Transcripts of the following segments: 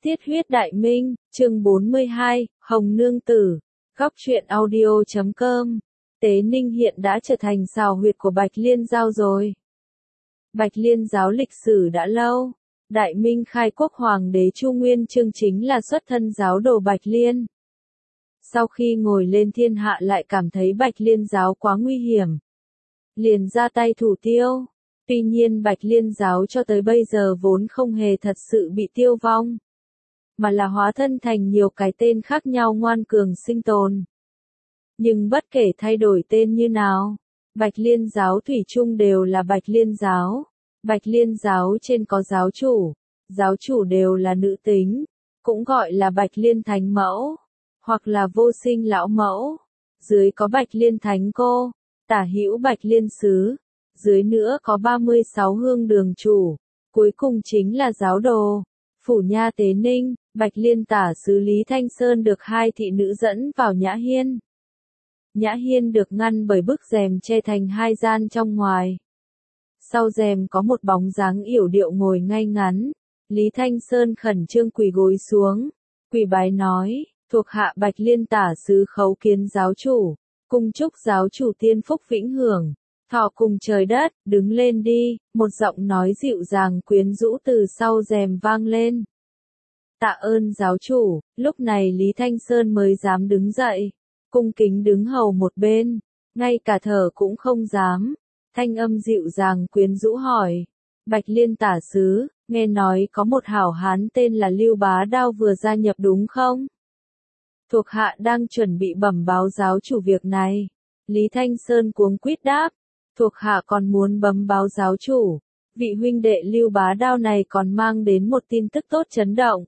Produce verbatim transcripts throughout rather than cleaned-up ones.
Tiết huyết đại minh, chương bốn mươi hai, Hồng Nương Tử, góc truyện audio chấm com. Tế Ninh hiện đã trở thành sào huyệt của Bạch Liên Giáo rồi. Bạch Liên Giáo lịch sử đã lâu. Đại Minh khai quốc hoàng đế Chu Nguyên Chương chính là xuất thân giáo đồ Bạch Liên. Sau khi ngồi lên thiên hạ lại cảm thấy Bạch Liên Giáo quá nguy hiểm, liền ra tay thủ tiêu. Tuy nhiên Bạch Liên Giáo cho tới bây giờ vốn không hề thật sự bị tiêu vong, mà là hóa thân thành nhiều cái tên khác nhau ngoan cường sinh tồn. Nhưng bất kể thay đổi tên như nào, Bạch Liên Giáo thủy chung đều là Bạch Liên Giáo. Bạch Liên Giáo trên có giáo chủ, giáo chủ đều là nữ tính, cũng gọi là Bạch Liên Thánh Mẫu, hoặc là Vô Sinh Lão Mẫu. Dưới có Bạch Liên Thánh Cô, tả hữu Bạch Liên Sứ, dưới nữa có ba mươi sáu hương đường chủ, cuối cùng chính là giáo đồ. Phủ Nha Tế Ninh, Bạch Liên tả sứ Lý Thanh Sơn được hai thị nữ dẫn vào Nhã Hiên. Nhã Hiên được ngăn bởi bức rèm che thành hai gian trong ngoài. Sau rèm có một bóng dáng yểu điệu ngồi ngay ngắn. Lý Thanh Sơn khẩn trương quỳ gối xuống, quỳ bái nói, thuộc hạ Bạch Liên tả sứ khấu kiến giáo chủ, cung chúc giáo chủ tiên phúc vĩnh hưởng, thọ cùng trời đất, đứng lên đi. Một giọng nói dịu dàng quyến rũ từ sau rèm vang lên. Tạ ơn giáo chủ. Lúc này Lý Thanh Sơn mới dám đứng dậy, cung kính đứng hầu một bên, ngay cả thở cũng không dám. Thanh âm dịu dàng quyến rũ hỏi, Bạch Liên tả sứ, nghe nói có một hảo hán tên là Lưu Bá Đao vừa gia nhập đúng không? Thuộc hạ đang chuẩn bị bẩm báo giáo chủ việc này. Lý Thanh Sơn cuống quýt đáp, thuộc hạ còn muốn bấm báo giáo chủ, vị huynh đệ Lưu Bá Đao này còn mang đến một tin tức tốt chấn động.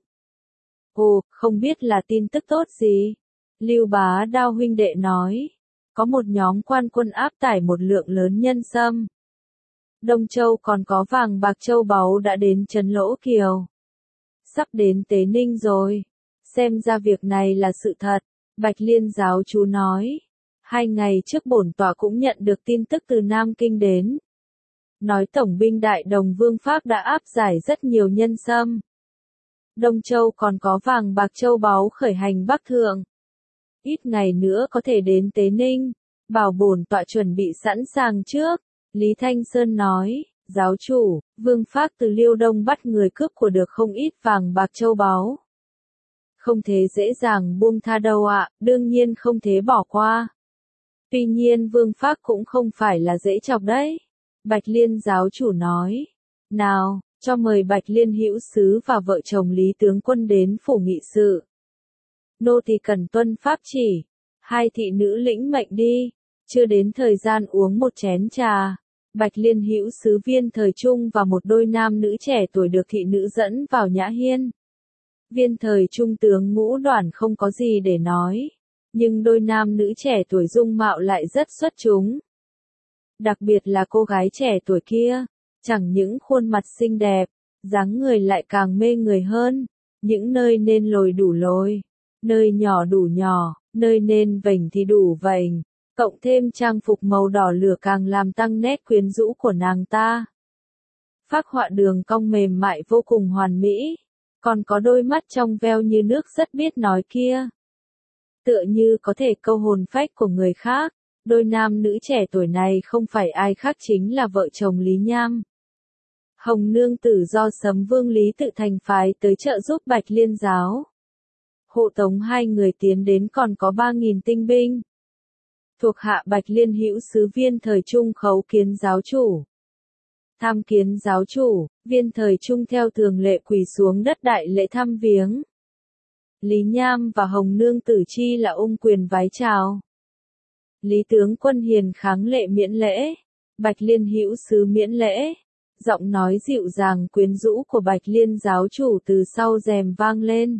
Ồ, không biết là tin tức tốt gì? Lưu Bá Đao huynh đệ nói, có một nhóm quan quân áp tải một lượng lớn nhân sâm. Đông Châu còn có vàng bạc châu báu đã đến Trấn Lỗ Kiều. Sắp đến Tế Ninh rồi. Xem ra việc này là sự thật. Bạch Liên giáo chú nói. Hai ngày trước bổn tọa cũng nhận được tin tức từ Nam Kinh đến. Nói tổng binh đại đồng Vương Phác đã áp giải rất nhiều nhân sâm. Đông Châu còn có vàng bạc châu báu khởi hành Bắc Thượng. Ít ngày nữa có thể đến Tế Ninh, bảo bổn tọa chuẩn bị sẵn sàng trước. Lý Thanh Sơn nói, giáo chủ, Vương Phác từ Liêu Đông bắt người cướp của được không ít vàng bạc châu báu. Không thể dễ dàng buông tha đâu ạ, đương nhiên không thể bỏ qua. Tuy nhiên Vương Phác cũng không phải là dễ chọc đấy. Bạch Liên giáo chủ nói, nào, cho mời Bạch Liên hữu sứ và vợ chồng Lý tướng quân đến phủ nghị sự. Nô tỳ cần tuân pháp chỉ. Hai thị nữ lĩnh mệnh đi. Chưa đến thời gian uống một chén trà, Bạch Liên hữu sứ Viên Thời Trung và một đôi nam nữ trẻ tuổi được thị nữ dẫn vào Nhã Hiên. Viên Thời Trung tướng ngũ đoản không có gì để nói, nhưng đôi nam nữ trẻ tuổi dung mạo lại rất xuất chúng. Đặc biệt là cô gái trẻ tuổi kia, chẳng những khuôn mặt xinh đẹp, dáng người lại càng mê người hơn. Những nơi nên lồi đủ lồi, nơi nhỏ đủ nhỏ, nơi nên vểnh thì đủ vểnh. Cộng thêm trang phục màu đỏ lửa càng làm tăng nét quyến rũ của nàng ta. Phác họa đường cong mềm mại vô cùng hoàn mỹ, còn có đôi mắt trong veo như nước rất biết nói kia. Tựa như có thể câu hồn phách của người khác. Đôi nam nữ trẻ tuổi này không phải ai khác chính là vợ chồng Lý Nham. Hồng Nương Tử do Sấm Vương Lý tự thành phái tới trợ giúp Bạch Liên giáo. Hộ tống hai người tiến đến còn có ba nghìn tinh binh. Thuộc hạ Bạch Liên hữu sứ Viên Thời Trung khấu kiến giáo chủ. Tham kiến giáo chủ. Viên Thời Trung theo thường lệ quỳ xuống đất đại lễ thăm viếng. Lý Nham và Hồng Nương Tử chi là ung quyền vái chào. Lý tướng quân hiền kháng lệ miễn lễ. Bạch Liên hữu sứ miễn lễ. Giọng nói dịu dàng quyến rũ của Bạch Liên giáo chủ từ sau rèm vang lên.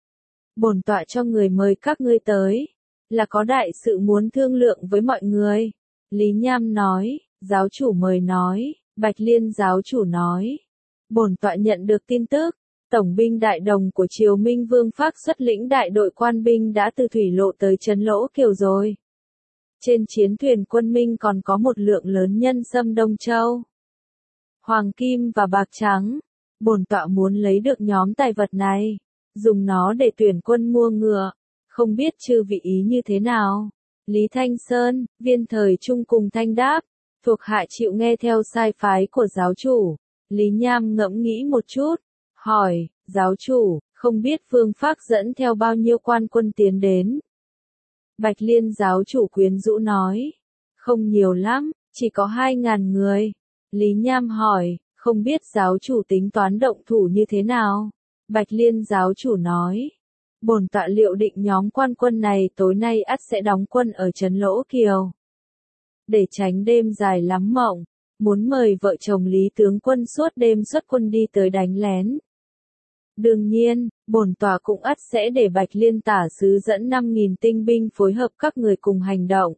Bổn tọa cho người mời các ngươi tới, là có đại sự muốn thương lượng với mọi người. Lý Nham nói, giáo chủ mời nói. Bạch Liên giáo chủ nói, bổn tọa nhận được tin tức, tổng binh đại đồng của Triều Minh Vương Phác xuất lĩnh đại đội quan binh đã từ thủy lộ tới Trấn Lỗ Kiều rồi. Trên chiến thuyền quân Minh còn có một lượng lớn nhân sâm Đông Châu, hoàng kim và bạc trắng. Bổn tọa muốn lấy được nhóm tài vật này, dùng nó để tuyển quân mua ngựa. Không biết chư vị ý như thế nào? Lý Thanh Sơn, Viên Thời Trung cùng thanh đáp, thuộc hạ chịu nghe theo sai phái của giáo chủ. Lý Nham ngẫm nghĩ một chút, hỏi, giáo chủ, không biết Vương Phác dẫn theo bao nhiêu quan quân tiến đến? Bạch Liên giáo chủ quyến rũ nói, không nhiều lắm, chỉ có hai ngàn người. Lý Nham hỏi, không biết giáo chủ tính toán động thủ như thế nào? Bạch Liên giáo chủ nói, bổn tọa liệu định nhóm quan quân này tối nay ắt sẽ đóng quân ở trấn Lỗ Kiều. Để tránh đêm dài lắm mộng, muốn mời vợ chồng Lý tướng quân suốt đêm xuất quân đi tới đánh lén. Đương nhiên, bổn tọa cũng ắt sẽ để Bạch Liên tả sứ dẫn năm nghìn tinh binh phối hợp các người cùng hành động.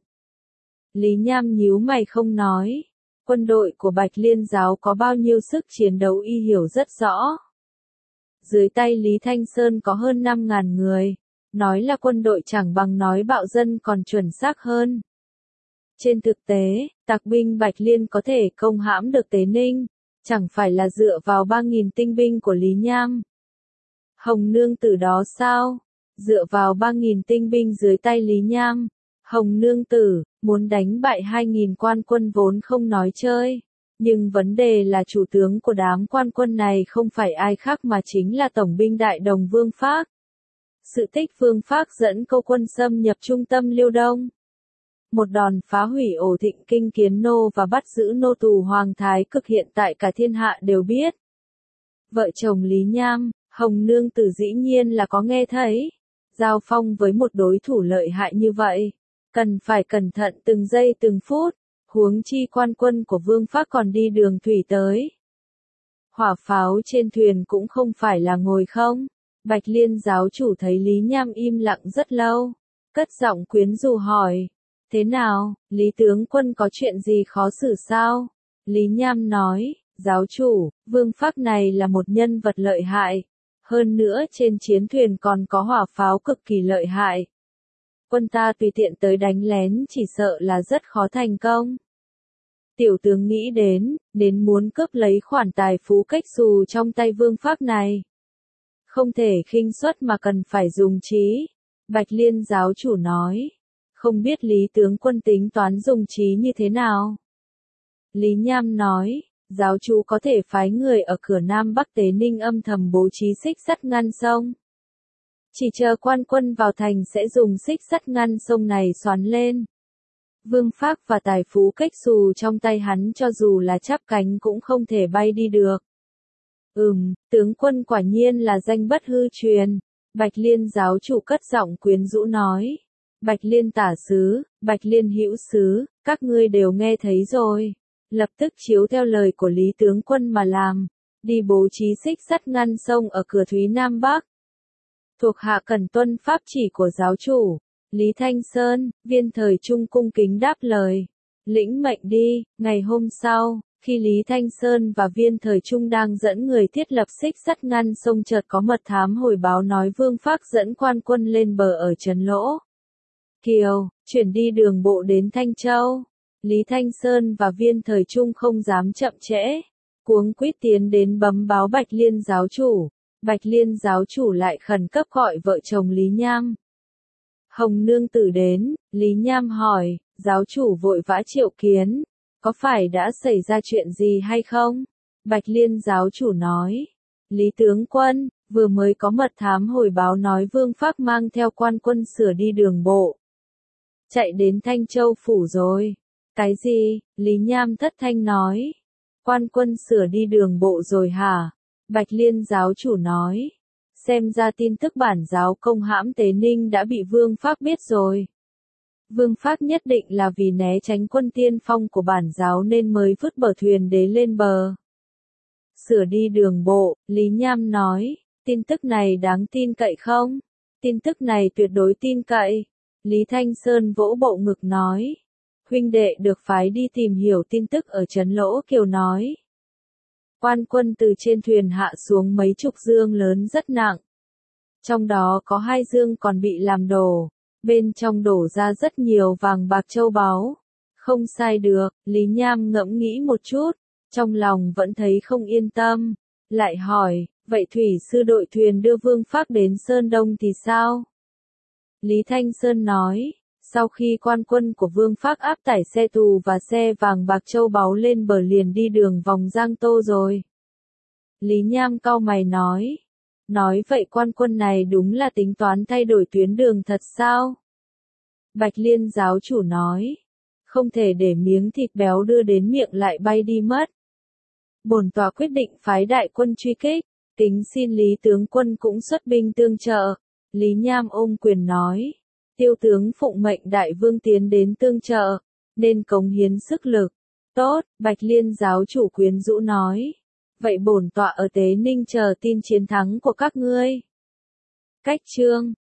Lý Nham nhíu mày không nói. Quân đội của Bạch Liên giáo có bao nhiêu sức chiến đấu y hiểu rất rõ. Dưới tay Lý Thanh Sơn có hơn năm ngàn người. Nói là quân đội chẳng bằng nói bạo dân còn chuẩn xác hơn. Trên thực tế, tặc binh Bạch Liên có thể công hãm được Tế Ninh, chẳng phải là dựa vào ba nghìn tinh binh của Lý Nham. Hồng Nương Tử đó sao? Dựa vào ba nghìn tinh binh dưới tay Lý Nham, Hồng Nương Tử muốn đánh bại hai nghìn quan quân vốn không nói chơi. Nhưng vấn đề là chủ tướng của đám quan quân này không phải ai khác mà chính là Tổng binh Đại Đồng Vương Phác. Sự tích Vương Phác dẫn câu quân xâm nhập trung tâm Liêu Đông. Một đòn phá hủy ổ thịnh kinh kiến nô và bắt giữ nô tù Hoàng Thái Cực hiện tại cả thiên hạ đều biết. Vợ chồng Lý Nham, Hồng Nương Tử dĩ nhiên là có nghe thấy. Giao phong với một đối thủ lợi hại như vậy, cần phải cẩn thận từng giây từng phút, huống chi quan quân của Vương Phác còn đi đường thủy tới. Hỏa pháo trên thuyền cũng không phải là ngồi không. Bạch Liên giáo chủ thấy Lý Nham im lặng rất lâu, cất giọng quyến rũ hỏi, thế nào, Lý tướng quân có chuyện gì khó xử sao? Lý Nham nói, giáo chủ, Vương Phác này là một nhân vật lợi hại, hơn nữa trên chiến thuyền còn có hỏa pháo cực kỳ lợi hại. Quân ta tùy tiện tới đánh lén chỉ sợ là rất khó thành công. Tiểu tướng nghĩ đến, đến muốn cướp lấy khoản tài phú cách xù trong tay Vương Phác này. Không thể khinh suất mà cần phải dùng trí. Bạch Liên giáo chủ nói, không biết Lý tướng quân tính toán dùng trí như thế nào? Lý Nham nói, giáo chủ có thể phái người ở cửa Nam Bắc Tế Ninh âm thầm bố trí xích sắt ngăn sông. Chỉ chờ quan quân vào thành sẽ dùng xích sắt ngăn sông này xoắn lên. Vương Phác và tài phú cách xù trong tay hắn cho dù là chắp cánh cũng không thể bay đi được. Ừm, tướng quân quả nhiên là danh bất hư truyền. Bạch Liên giáo chủ cất giọng quyến rũ nói. Bạch Liên tả sứ, Bạch Liên hữu sứ, các ngươi đều nghe thấy rồi. Lập tức chiếu theo lời của Lý tướng quân mà làm. Đi bố trí xích sắt ngăn sông ở cửa Thúy Nam Bắc. Thuộc hạ cần tuân pháp chỉ của giáo chủ. Lý Thanh Sơn, Viên Thời Trung cung kính đáp lời. Lĩnh mệnh đi. Ngày hôm sau, khi Lý Thanh Sơn và Viên Thời Trung đang dẫn người thiết lập xích sắt ngăn sông chợt có mật thám hồi báo nói Vương Phác dẫn quan quân lên bờ ở trấn Lỗ Kiều, chuyển đi đường bộ đến Thanh Châu. Lý Thanh Sơn và Viên Thời Trung không dám chậm trễ, cuống quýt tiến đến bấm báo Bạch Liên giáo chủ. Bạch Liên giáo chủ lại khẩn cấp gọi vợ chồng Lý Nham. Hồng Nương Tử đến, Lý Nham hỏi, giáo chủ vội vã triệu kiến, có phải đã xảy ra chuyện gì hay không? Bạch Liên giáo chủ nói, Lý tướng quân, vừa mới có mật thám hồi báo nói Vương Phác mang theo quan quân sửa đi đường bộ. Chạy đến Thanh Châu phủ rồi. Cái gì? Lý Nham thất thanh nói. Quan quân sửa đi đường bộ rồi hả? Bạch Liên giáo chủ nói. Xem ra tin tức bản giáo công hãm Tế Ninh đã bị Vương Phác biết rồi. Vương Phác nhất định là vì né tránh quân tiên phong của bản giáo nên mới vứt bờ thuyền đế lên bờ. Sửa đi đường bộ, Lý Nham nói, tin tức này đáng tin cậy không? Tin tức này tuyệt đối tin cậy. Lý Thanh Sơn vỗ bộ ngực nói. Huynh đệ được phái đi tìm hiểu tin tức ở trấn Lỗ Kiều nói. Quan quân từ trên thuyền hạ xuống mấy chục dương lớn rất nặng. Trong đó có hai dương còn bị làm đổ. Bên trong đổ ra rất nhiều vàng bạc châu báu. Không sai được, Lý Nham ngẫm nghĩ một chút. Trong lòng vẫn thấy không yên tâm. Lại hỏi, vậy thủy sư đội thuyền đưa Vương Phác đến Sơn Đông thì sao? Lý Thanh Sơn nói, sau khi quan quân của Vương Phác áp tải xe tù và xe vàng bạc châu báu lên bờ liền đi đường vòng Giang Tô rồi. Lý Nham cau mày nói, nói vậy quan quân này đúng là tính toán thay đổi tuyến đường thật sao? Bạch Liên giáo chủ nói, không thể để miếng thịt béo đưa đến miệng lại bay đi mất. Bổn tọa quyết định phái đại quân truy kích, tính xin Lý tướng quân cũng xuất binh tương trợ. Lý Nham ôm quyền nói, tiêu tướng phụng mệnh đại vương tiến đến tương trợ, nên cống hiến sức lực. Tốt, Bạch Liên giáo chủ quyến rũ nói, vậy bổn tọa ở Tế Ninh chờ tin chiến thắng của các ngươi. Cách chương